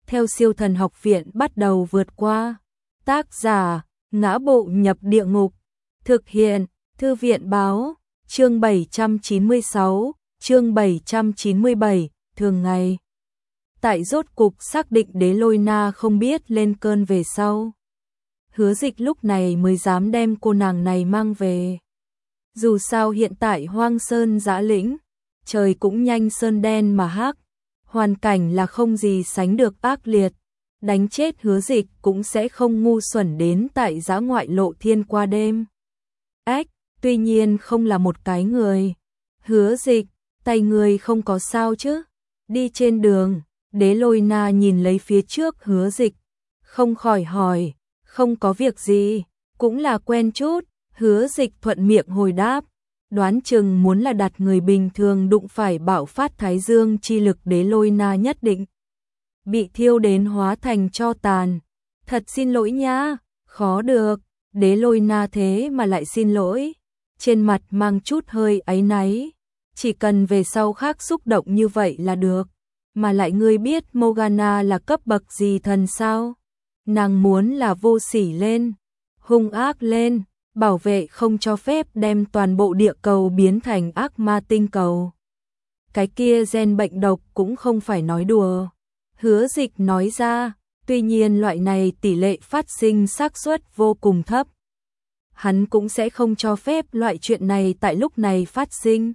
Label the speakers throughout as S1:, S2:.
S1: theo Siêu Thần Học Viện bắt đầu vượt qua. Tác giả: Ngã Bộ Nhập Địa Ngục. Thực hiện: Thư viện báo. Chương 796, chương 797, thường ngày. Tại rốt cục xác định Đế Lôi Na không biết lên cơn về sau. Hứa Dịch lúc này mới dám đem cô nàng này mang về. Dù sao hiện tại hoang sơn dã lĩnh, trời cũng nhanh sơn đen mà hắc, hoàn cảnh là không gì sánh được ác liệt. Đánh chết Hứa Dịch cũng sẽ không ngu xuẩn đến tại dã ngoại lộ thiên qua đêm. Tuy nhiên không là một cái người. Hứa Dịch, tay người không có sao chứ? Đi trên đường, Đế Lôi Na nhìn lấy phía trước Hứa Dịch, không khỏi hỏi. Không có việc gì, cũng là quen chút. Hứa Dịch thuận miệng hồi đáp. Đoán chừng muốn là đặt người bình thường đụng phải bạo phát thái dương chi lực, Đế Lôi Na nhất định bị thiêu đến hóa thành tro tàn. Thật xin lỗi nha, khó được. Đế Lôi Na thế mà lại xin lỗi, trên mặt mang chút hơi áy náy. Chỉ cần về sau khác xúc động như vậy là được. Mà lại ngươi biết Morgana là cấp bậc gì thần sao? Nàng muốn là vô sỉ lên, hung ác lên, bảo vệ không cho phép đem toàn bộ địa cầu biến thành ác ma tinh cầu. Cái kia gen bệnh độc cũng không phải nói đùa. Hứa Dịch nói ra, tuy nhiên loại này tỷ lệ phát sinh xác suất vô cùng thấp. Hắn cũng sẽ không cho phép loại chuyện này tại lúc này phát sinh.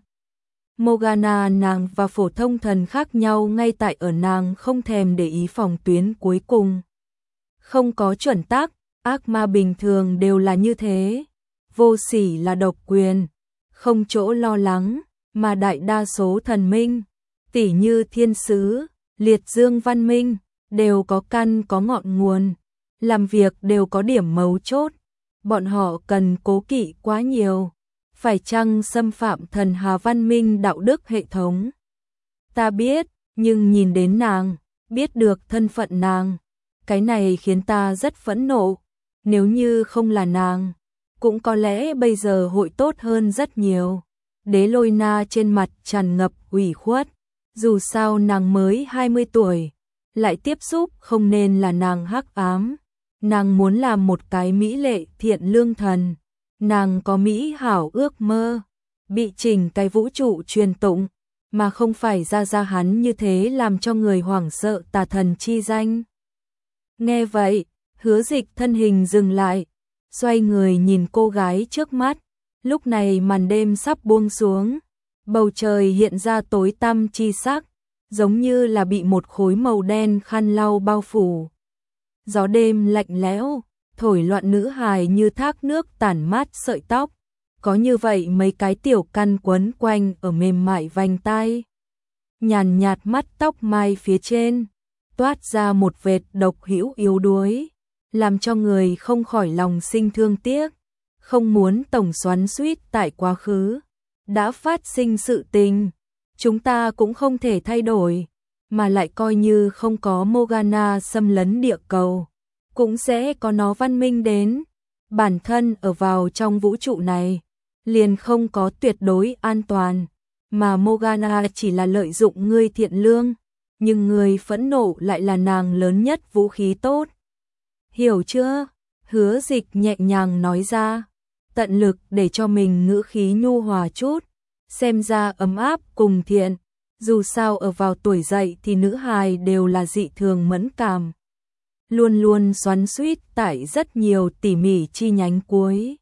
S1: Morgana nàng và phổ thông thần khác nhau ngay tại ở nàng không thèm để ý phòng tuyến cuối cùng. Không có chuẩn tắc, ác ma bình thường đều là như thế. Vô sỉ là độc quyền, không chỗ lo lắng, mà đại đa số thần minh, tỉ như thiên sứ, liệt dương văn minh, đều có căn có ngọn nguồn, làm việc đều có điểm mấu chốt. Bọn họ cần cố kỵ quá nhiều, phải chăng xâm phạm thần hà văn minh đạo đức hệ thống. Ta biết, nhưng nhìn đến nàng, biết được thân phận nàng, cái này khiến ta rất phẫn nộ. Nếu như không là nàng, cũng có lẽ bây giờ hội tốt hơn rất nhiều. Đế Lôi Na trên mặt tràn ngập ủy khuất. Dù sao nàng mới 20 tuổi, lại tiếp xúc không nên là nàng hắc ám. Nàng muốn làm một cái mỹ lệ thiện lương thần. Nàng có mỹ hảo ước mơ, bị chỉnh cái vũ trụ truyền tụng, mà không phải ra hắn như thế làm cho người hoảng sợ tà thần chi danh. Nghe vậy, Hứa Dịch thân hình dừng lại, xoay người nhìn cô gái trước mắt. Lúc này màn đêm sắp buông xuống, bầu trời hiện ra tối tăm chi sắc, giống như là bị một khối màu đen khăn lau bao phủ. Gió đêm lạnh lẽo, thổi loạn nữ hài như thác nước tản mát sợi tóc, có như vậy mấy cái tiểu căn quấn quanh ở mềm mại vành tai. Nhàn nhạt mắt tóc mai phía trên, toát ra một vệt độc hữu yếu đuối, làm cho người không khỏi lòng sinh thương tiếc, không muốn tổng xoắn xuýt tại quá khứ. Đã phát sinh sự tình, chúng ta cũng không thể thay đổi, mà lại coi như không có Morgana xâm lấn địa cầu, cũng sẽ có nó văn minh đến. Bản thân ở vào trong vũ trụ này, liền không có tuyệt đối an toàn, mà Morgana chỉ là lợi dụng ngươi thiện lương, nhưng người phẫn nộ lại là nàng lớn nhất vũ khí tốt. Hiểu chưa? Hứa Dịch nhẹ nhàng nói ra, tận lực để cho mình ngữ khí nhu hòa chút, xem ra ấm áp cùng thiện. Dù sao ở vào tuổi dậy thì nữ hài đều là dị thường mẫn cảm, luôn luôn xoắn xuýt tại rất nhiều tỉ mỉ chi nhánh cuối.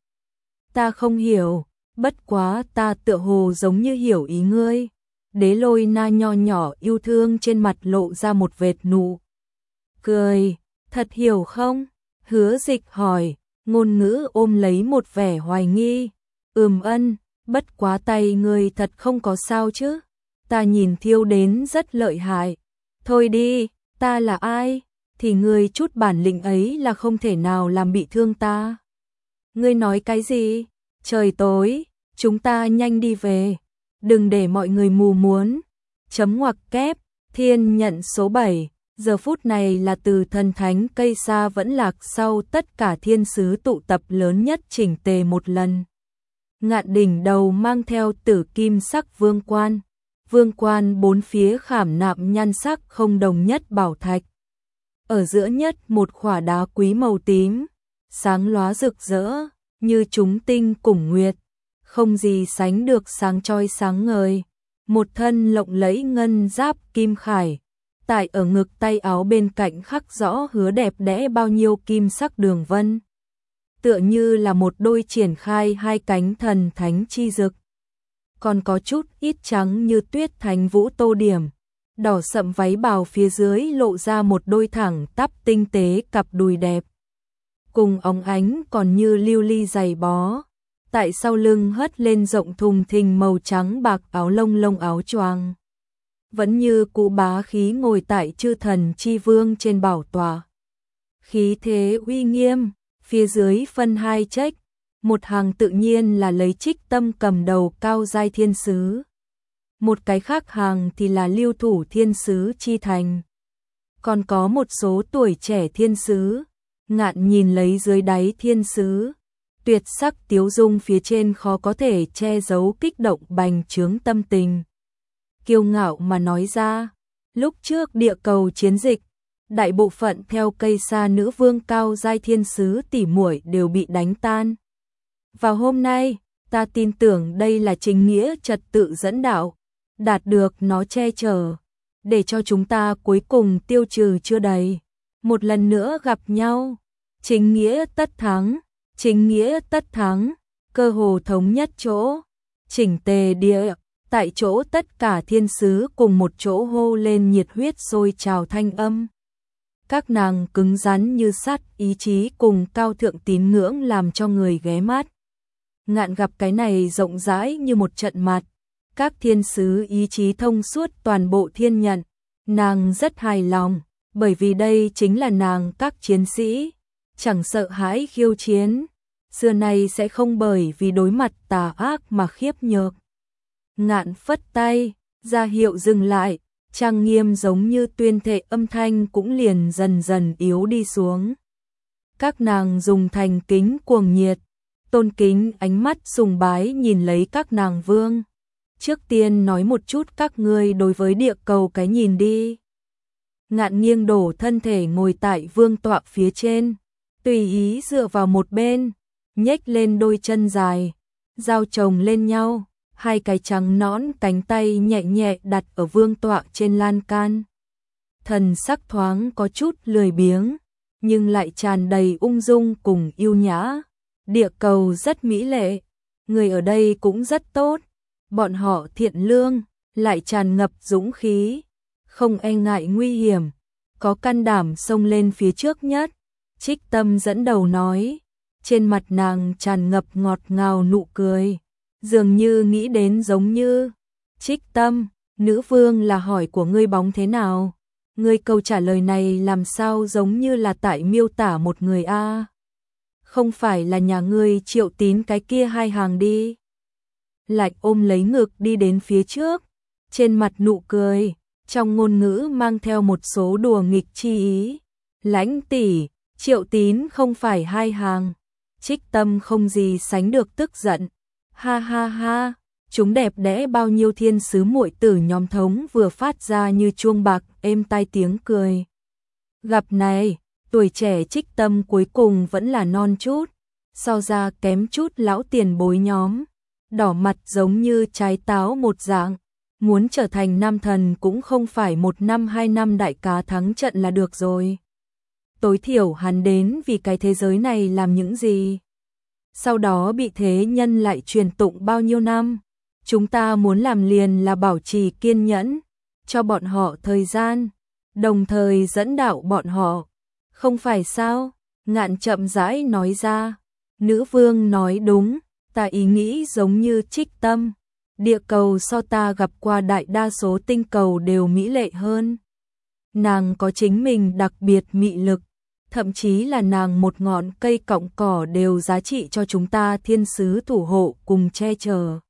S1: Ta không hiểu, bất quá ta tựa hồ giống như hiểu ý ngươi. Đế Lôi Na nho nhỏ yêu thương trên mặt lộ ra một vệt nụ cười. Thật hiểu không? Hứa Dịch hỏi, ngôn ngữ ôm lấy một vẻ hoài nghi. Ân, bất quá tay ngươi thật không có sao chứ? Ta nhìn thiêu đến rất lợi hại. Thôi đi, ta là ai? Thì ngươi chút bản lĩnh ấy là không thể nào làm bị thương ta. Ngươi nói cái gì? Trời tối, chúng ta nhanh đi về. Đừng để mọi người mù muốn. Chấm ngoặc kép, thiên nhận số 7. Giờ phút này là từ thần thánh cây sa vẫn lạc sau tất cả thiên sứ tụ tập lớn nhất chỉnh tề một lần. Ngạn đỉnh đầu mang theo tử kim sắc vương quan. Vương quan bốn phía khảm nạm nhan sắc không đồng nhất bảo thạch. ở giữa nhất một khỏa đá quý màu tím, sáng lóa rực rỡ, như chúng tinh cùng nguyệt, không gì sánh được sáng chói sáng ngời. Một thân lộng lẫy ngân giáp kim khải, tại ở ngực tay áo bên cạnh khắc rõ hứa đẹp đẽ bao nhiêu kim sắc đường vân. Tựa như là một đôi triển khai hai cánh thần thánh chi dực. Còn có chút ít trắng như tuyết thánh vũ tô điểm, đỏ sậm váy bào phía dưới lộ ra một đôi thẳng tắp tinh tế cặp đùi đẹp. Cùng óng ánh còn như lưu ly giày bó, tại sau lưng hất lên rộng thùng thình màu trắng bạc áo lông lông áo choàng. Vẫn như cũ bá khí ngồi tại chư thần chi vương trên bảo tọa. Khí thế uy nghiêm, phía dưới phân hai trách, một hàng tự nhiên là lấy Trích Tâm cầm đầu cao giai thiên sứ. Một cái khác hàng thì là lưu thủ thiên sứ chi thành. Còn có một số tuổi trẻ thiên sứ, Ngạn nhìn lấy dưới đáy thiên sứ, tuyệt sắc tiếu dung phía trên khó có thể che giấu kích động bành trướng tâm tình. Kiêu ngạo mà nói ra, lúc trước địa cầu chiến dịch, đại bộ phận theo cây sa nữ vương cao giai thiên sứ tỉ muội đều bị đánh tan. Vào hôm nay, ta tin tưởng đây là chính nghĩa trật tự dẫn đạo, đạt được nó che chở, để cho chúng ta cuối cùng tiêu trừ chưa đầy. Một lần nữa gặp nhau, chính nghĩa tất thắng, chính nghĩa tất thắng, cơ hồ thống nhất chỗ, chỉnh tề địa, tại chỗ tất cả thiên sứ cùng một chỗ hô lên nhiệt huyết sôi trào thanh âm. Các nàng cứng rắn như sắt, ý chí cùng cao thượng tín ngưỡng làm cho người ghé mắt. Ngạn gặp cái này rộng rãi như một trận mặt, các thiên sứ ý chí thông suốt toàn bộ thiên nhận, nàng rất hài lòng, bởi vì đây chính là nàng các chiến sĩ, chẳng sợ hãi khiêu chiến, xưa nay sẽ không bởi vì đối mặt tà ác mà khiếp nhược. Ngạn phất tay, ra hiệu dừng lại, trang nghiêm giống như tuyên thệ âm thanh cũng liền dần dần yếu đi xuống. Các nàng dùng thành kính cuồng nhiệt, tôn kính ánh mắt sùng bái nhìn lấy các nàng vương. Trước tiên nói một chút các ngươi đối với địa cầu cái nhìn đi. Ngạn nghiêng đổ thân thể ngồi tại vương tọa phía trên, tùy ý dựa vào một bên, nhếch lên đôi chân dài, giao chồng lên nhau, hai cái trắng nõn cánh tay nhẹ nhẹ đặt ở vương tọa trên lan can. Thần sắc thoáng có chút lười biếng, nhưng lại tràn đầy ung dung cùng yêu nhã. Địa cầu rất mỹ lệ, người ở đây cũng rất tốt, bọn họ thiện lương, lại tràn ngập dũng khí, không e ngại nguy hiểm, có can đảm xông lên phía trước nhất. Trích Tâm dẫn đầu nói, trên mặt nàng tràn ngập ngọt ngào nụ cười, dường như nghĩ đến giống như. Trích Tâm, nữ vương là hỏi của ngươi bóng thế nào? Ngươi câu trả lời này làm sao giống như là tại miêu tả một người a? Không phải là nhà ngươi Triệu Tín cái kia hai hàng đi. Lại ôm lấy ngực đi đến phía trước, trên mặt nụ cười, trong ngôn ngữ mang theo một số đùa nghịch chi ý. Lãnh tỷ, Triệu Tín không phải hai hàng. Trích Tâm không gì sánh được tức giận. Ha ha ha, chúng đẹp đẽ bao nhiêu thiên sứ muội tử nhóm thống vừa phát ra như chuông bạc êm tai tiếng cười. Gặp này, tuổi trẻ Trích Tâm cuối cùng vẫn là non chút, so ra kém chút lão tiền bối nhóm, đỏ mặt giống như trái táo một dạng, muốn trở thành nam thần cũng không phải 1 năm 2 năm đại cá thắng trận là được rồi. Tối thiểu hắn đến vì cái thế giới này làm những gì? Sau đó bị thế nhân lại truyền tụng bao nhiêu năm? Chúng ta muốn làm liền là bảo trì kiên nhẫn, cho bọn họ thời gian, đồng thời dẫn đạo bọn họ. Không phải sao? Ngạn chậm rãi nói ra. Nữ vương nói đúng, ta ý nghĩ giống như Trích Tâm. Địa cầu so ta gặp qua đại đa số tinh cầu đều mỹ lệ hơn. Nàng có chính mình đặc biệt mị lực, thậm chí là nàng một ngọn cây cọng cỏ đều giá trị cho chúng ta thiên sứ thủ hộ cùng che chở.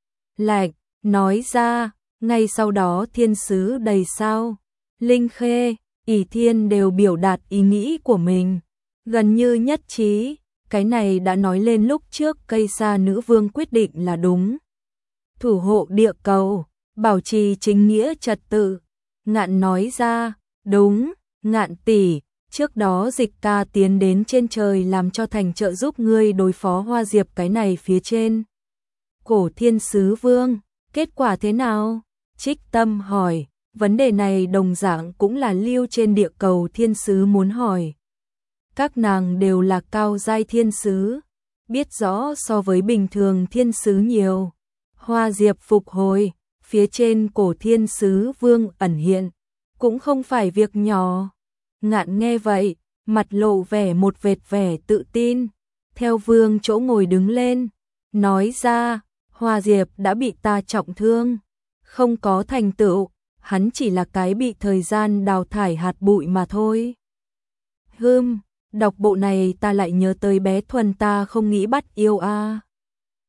S1: Lạch, nói ra, ngay sau đó thiên sứ đầy sao, Linh Khê, ỷ Thiên đều biểu đạt ý nghĩ của mình, gần như nhất trí, cái này đã nói lên lúc trước cây sa nữ vương quyết định là đúng. Thủ hộ địa cầu, bảo trì chính nghĩa trật tự. Ngạn nói ra, đúng, Ngạn tỷ, trước đó Dịch ca tiến đến trên trời làm cho thành trợ giúp ngươi đối phó Hoa Diệp cái này phía trên. Cổ Thiên Sứ Vương, kết quả thế nào? Trích Tâm hỏi, vấn đề này đồng dạng cũng là lưu trên địa cầu thiên sứ muốn hỏi. Các nàng đều là cao giai thiên sứ, biết rõ so với bình thường thiên sứ nhiều. Hoa Diệp phục hồi, phía trên Cổ Thiên Sứ Vương ẩn hiện, cũng không phải việc nhỏ. Ngạn nghe vậy, mặt lộ vẻ một vệt vẻ tự tin, theo Vương chỗ ngồi đứng lên, nói ra, Hoa Diệp đã bị ta trọng thương, không có thành tựu, hắn chỉ là cái bị thời gian đào thải hạt bụi mà thôi. Đọc bộ này ta lại nhớ tới bé Thuần ta không nghĩ bắt yêu a.